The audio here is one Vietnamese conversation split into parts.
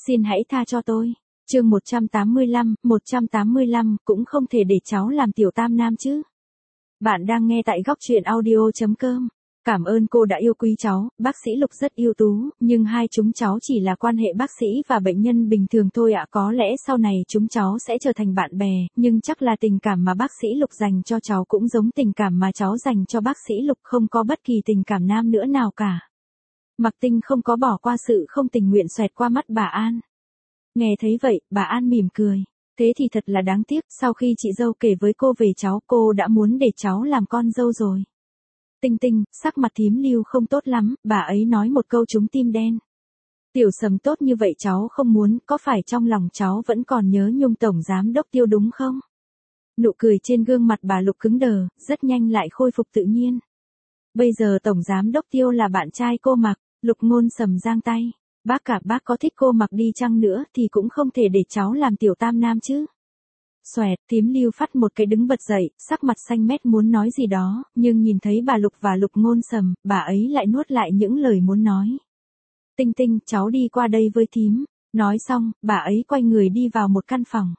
Xin hãy tha cho tôi. Chương 185, cũng không thể để cháu làm tiểu tam nam chứ. Bạn đang nghe tại góc truyện audio.com. Cảm ơn cô đã yêu quý cháu, bác sĩ Lục rất ưu tú, nhưng hai chúng cháu chỉ là quan hệ bác sĩ và bệnh nhân bình thường thôi ạ. Có lẽ sau này chúng cháu sẽ trở thành bạn bè, nhưng chắc là tình cảm mà bác sĩ Lục dành cho cháu cũng giống tình cảm mà cháu dành cho bác sĩ Lục, không có bất kỳ tình cảm nam nữa nào cả. Mạc Tinh không có bỏ qua sự không tình nguyện xoẹt qua mắt bà An. Nghe thấy vậy, bà An mỉm cười. Thế thì thật là đáng tiếc, sau khi chị dâu kể với cô về cháu, cô đã muốn để cháu làm con dâu rồi. Tinh Tinh, sắc mặt thím Lưu không tốt lắm, bà ấy nói một câu trúng tim đen. Tiểu Sầm tốt như vậy cháu không muốn, có phải trong lòng cháu vẫn còn nhớ nhung tổng giám đốc Tiêu đúng không? Nụ cười trên gương mặt bà Lục cứng đờ, rất nhanh lại khôi phục tự nhiên. Bây giờ tổng giám đốc Tiêu là bạn trai cô Mạc. Lục Ngôn Sầm giang tay. Bác có thích cô Mạc đi chăng nữa thì cũng không thể để cháu làm tiểu tam nam chứ. Xoẹt, thím Lưu phát một cái đứng bật dậy, sắc mặt xanh mét muốn nói gì đó, nhưng nhìn thấy bà Lục và Lục Ngôn Sầm, bà ấy lại nuốt lại những lời muốn nói. Tinh Tinh, cháu đi qua đây với thím. Nói xong, bà ấy quay người đi vào một căn phòng.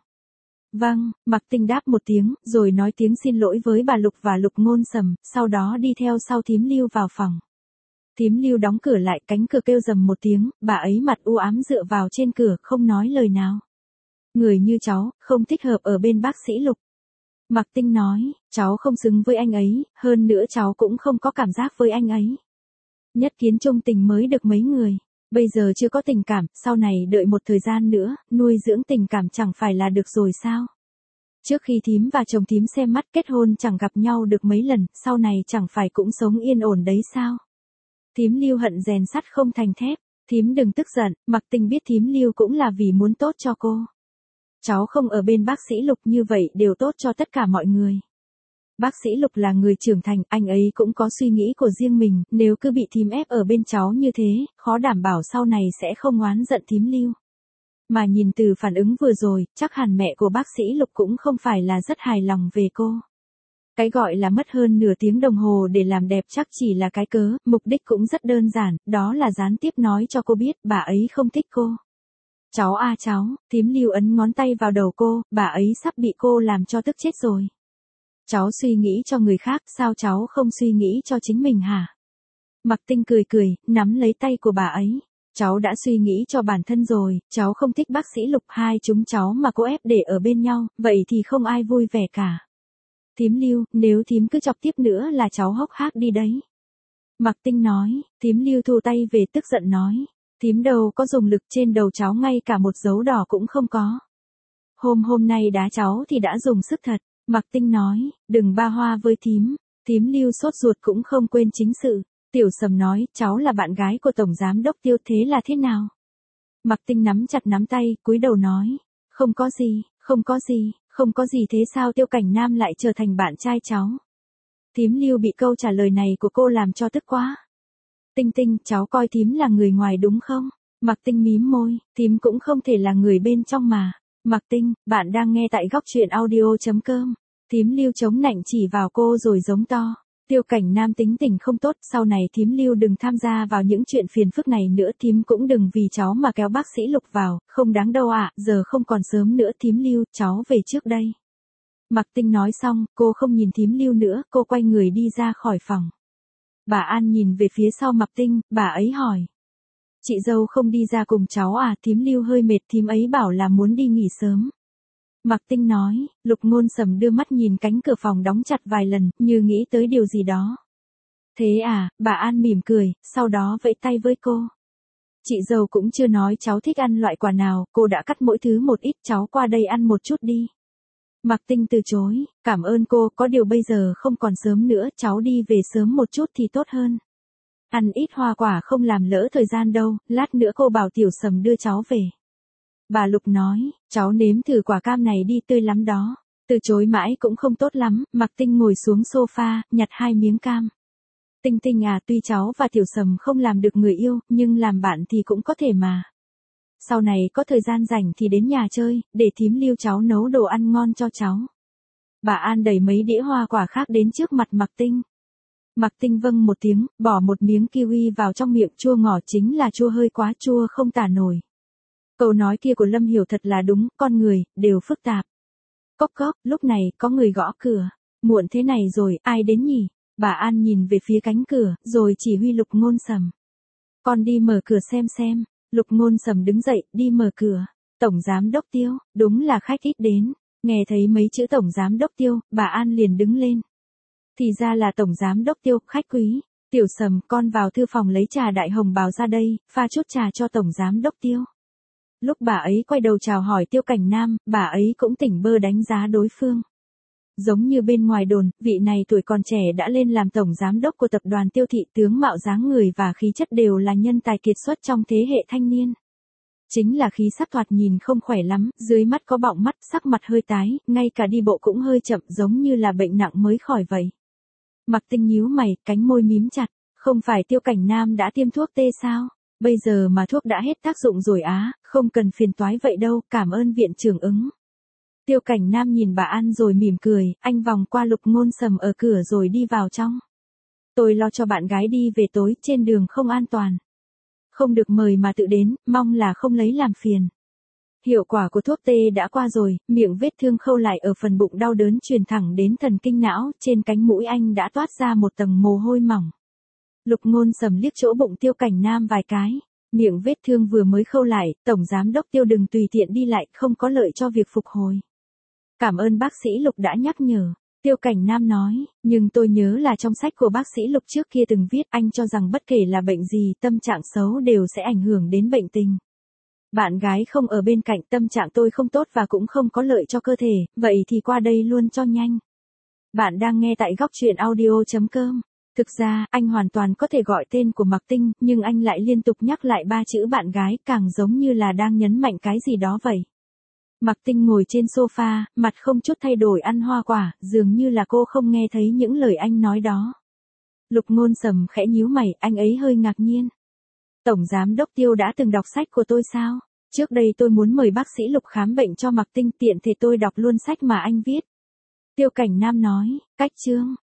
Vâng, Mạc Tinh đáp một tiếng, rồi nói tiếng xin lỗi với bà Lục và Lục Ngôn Sầm, sau đó đi theo sau thím Lưu vào phòng. Thím Lưu đóng cửa lại, cánh cửa kêu rầm một tiếng, bà ấy mặt u ám dựa vào trên cửa, không nói lời nào. Người như cháu, không thích hợp ở bên bác sĩ Lục. Mạc Tinh nói, cháu không xứng với anh ấy, hơn nữa cháu cũng không có cảm giác với anh ấy. Nhất kiến chung tình mới được mấy người, bây giờ chưa có tình cảm, sau này đợi một thời gian nữa, nuôi dưỡng tình cảm chẳng phải là được rồi sao? Trước khi thím và chồng thím xem mắt kết hôn chẳng gặp nhau được mấy lần, sau này chẳng phải cũng sống yên ổn đấy sao? Thím Lưu hận rèn sắt không thành thép, thím đừng tức giận, Mạc Tinh biết thím Lưu cũng là vì muốn tốt cho cô. Cháu không ở bên bác sĩ Lục như vậy đều tốt cho tất cả mọi người. Bác sĩ Lục là người trưởng thành, anh ấy cũng có suy nghĩ của riêng mình, nếu cứ bị thím ép ở bên cháu như thế, khó đảm bảo sau này sẽ không oán giận thím Lưu. Mà nhìn từ phản ứng vừa rồi, chắc hẳn mẹ của bác sĩ Lục cũng không phải là rất hài lòng về cô. Cái gọi là mất hơn nửa tiếng đồng hồ để làm đẹp chắc chỉ là cái cớ, mục đích cũng rất đơn giản, đó là gián tiếp nói cho cô biết bà ấy không thích cô. Cháu à cháu, thím Lưu ấn ngón tay vào đầu cô, bà ấy sắp bị cô làm cho tức chết rồi. Cháu suy nghĩ cho người khác, sao cháu không suy nghĩ cho chính mình hả? Mạc Tinh cười cười, nắm lấy tay của bà ấy. Cháu đã suy nghĩ cho bản thân rồi, cháu không thích bác sĩ Lục, hai chúng cháu mà cô ép để ở bên nhau, vậy thì không ai vui vẻ cả. Thím Lưu, nếu thím cứ chọc tiếp nữa là cháu hốc hác đi đấy. Mạc Tinh nói, thím Lưu thu tay về tức giận nói. Thím đâu có dùng lực, trên đầu cháu ngay cả một dấu đỏ cũng không có. Hôm nay đá cháu thì đã dùng sức thật. Mạc Tinh nói, đừng ba hoa với thím. Thím Lưu sốt ruột cũng không quên chính sự. Tiểu Sầm nói, cháu là bạn gái của tổng giám đốc Tiêu, thế là thế nào? Mạc Tinh nắm chặt nắm tay, cúi đầu nói, không có gì thế sao Tiêu Cảnh Nam lại trở thành bạn trai cháu? Thím Lưu bị câu trả lời này của cô làm cho tức quá. Tinh Tinh, cháu coi thím là người ngoài đúng không? Mạc Tinh mím môi, thím cũng không thể là người bên trong mà. Mạc Tinh, bạn đang nghe tại góc truyện audio.com. Thím Lưu chống nạnh chỉ vào cô rồi giống to. Tiêu Cảnh Nam tính tình không tốt, sau này thím Lưu đừng tham gia vào những chuyện phiền phức này nữa, thím cũng đừng vì cháu mà kéo bác sĩ Lục vào, không đáng đâu ạ, giờ không còn sớm nữa thím Lưu, cháu về trước đây. Mạc Tinh nói xong, cô không nhìn thím Lưu nữa, cô quay người đi ra khỏi phòng. Bà An nhìn về phía sau Mạc Tinh, bà ấy hỏi. Chị dâu không đi ra cùng cháu à? Thím Lưu hơi mệt, thím ấy bảo là muốn đi nghỉ sớm. Mạc Tinh nói, Lục Ngôn Sầm đưa mắt nhìn cánh cửa phòng đóng chặt vài lần, như nghĩ tới điều gì đó. Thế à, bà An mỉm cười, sau đó vẫy tay với cô. Chị dâu cũng chưa nói cháu thích ăn loại quả nào, cô đã cắt mỗi thứ một ít, cháu qua đây ăn một chút đi. Mạc Tinh từ chối, cảm ơn cô, có điều bây giờ không còn sớm nữa, cháu đi về sớm một chút thì tốt hơn. Ăn ít hoa quả không làm lỡ thời gian đâu, lát nữa cô bảo Tiểu Sầm đưa cháu về. Bà Lục nói, cháu nếm thử quả cam này đi, tươi lắm đó. Từ chối mãi cũng không tốt lắm, Mạc Tinh ngồi xuống sofa, nhặt 2 miếng cam. Tinh Tinh à, tuy cháu và Tiểu Sầm không làm được người yêu, nhưng làm bạn thì cũng có thể mà. Sau này có thời gian rảnh thì đến nhà chơi, để thím Lưu cháu nấu đồ ăn ngon cho cháu. Bà An đẩy mấy đĩa hoa quả khác đến trước mặt Mạc Tinh. Mạc Tinh vâng một tiếng, bỏ một miếng kiwi vào trong miệng, chua ngọt, chính là chua hơi quá chua không tả nổi. Câu nói kia của Lâm Hiểu thật là đúng, con người, đều phức tạp. Cốc cốc, lúc này, có người gõ cửa. Muộn thế này rồi, ai đến nhỉ? Bà An nhìn về phía cánh cửa, rồi chỉ huy Lục Ngôn Sầm. Con đi mở cửa xem. Lục Ngôn Sầm đứng dậy, đi mở cửa. Tổng giám đốc Tiêu, đúng là khách ít đến. Nghe thấy mấy chữ tổng giám đốc Tiêu, bà An liền đứng lên. Thì ra là tổng giám đốc Tiêu, khách quý. Tiểu Sầm, con vào thư phòng lấy trà đại hồng bào ra đây, pha chút trà cho tổng giám đốc Tiêu. Lúc bà ấy quay đầu chào hỏi Tiêu Cảnh Nam, bà ấy cũng tỉnh bơ đánh giá đối phương. Giống như bên ngoài đồn, vị này tuổi còn trẻ đã lên làm tổng giám đốc của tập đoàn Tiêu thị, tướng mạo dáng người và khí chất đều là nhân tài kiệt xuất trong thế hệ thanh niên. Chính là khí sắc thoạt nhìn không khỏe lắm, dưới mắt có bọng mắt, sắc mặt hơi tái, ngay cả đi bộ cũng hơi chậm, giống như là bệnh nặng mới khỏi vậy. Mặc Tinh nhíu mày, cánh môi mím chặt, không phải Tiêu Cảnh Nam đã tiêm thuốc tê sao? Bây giờ mà thuốc đã hết tác dụng rồi á, không cần phiền toái vậy đâu, cảm ơn viện trưởng ứng. Tiêu Cảnh Nam nhìn bà An rồi mỉm cười, anh vòng qua Lục Ngôn Sầm ở cửa rồi đi vào trong. Tôi lo cho bạn gái đi về tối, trên đường không an toàn. Không được mời mà tự đến, mong là không lấy làm phiền. Hiệu quả của thuốc tê đã qua rồi, miệng vết thương khâu lại ở phần bụng đau đớn truyền thẳng đến thần kinh não, trên cánh mũi anh đã toát ra một tầng mồ hôi mỏng. Lục Ngôn Sầm liếc chỗ bụng Tiêu Cảnh Nam vài cái, miệng vết thương vừa mới khâu lại, tổng giám đốc Tiêu đừng tùy tiện đi lại, không có lợi cho việc phục hồi. Cảm ơn bác sĩ Lục đã nhắc nhở. Tiêu Cảnh Nam nói, nhưng tôi nhớ là trong sách của bác sĩ Lục trước kia từng viết anh cho rằng bất kể là bệnh gì, tâm trạng xấu đều sẽ ảnh hưởng đến bệnh tình. Bạn gái không ở bên cạnh, tâm trạng tôi không tốt và cũng không có lợi cho cơ thể, vậy thì qua đây luôn cho nhanh. Bạn đang nghe tại góc truyện audio.com. Thực ra, anh hoàn toàn có thể gọi tên của Mạc Tinh, nhưng anh lại liên tục nhắc lại 3 chữ bạn gái, càng giống như là đang nhấn mạnh cái gì đó vậy. Mạc Tinh ngồi trên sofa, mặt không chút thay đổi ăn hoa quả, dường như là cô không nghe thấy những lời anh nói đó. Lục Ngôn Sầm khẽ nhíu mày, anh ấy hơi ngạc nhiên. Tổng giám đốc Tiêu đã từng đọc sách của tôi sao? Trước đây tôi muốn mời bác sĩ Lục khám bệnh cho Mạc Tinh, tiện thể tôi đọc luôn sách mà anh viết. Tiêu Cảnh Nam nói, cách chương,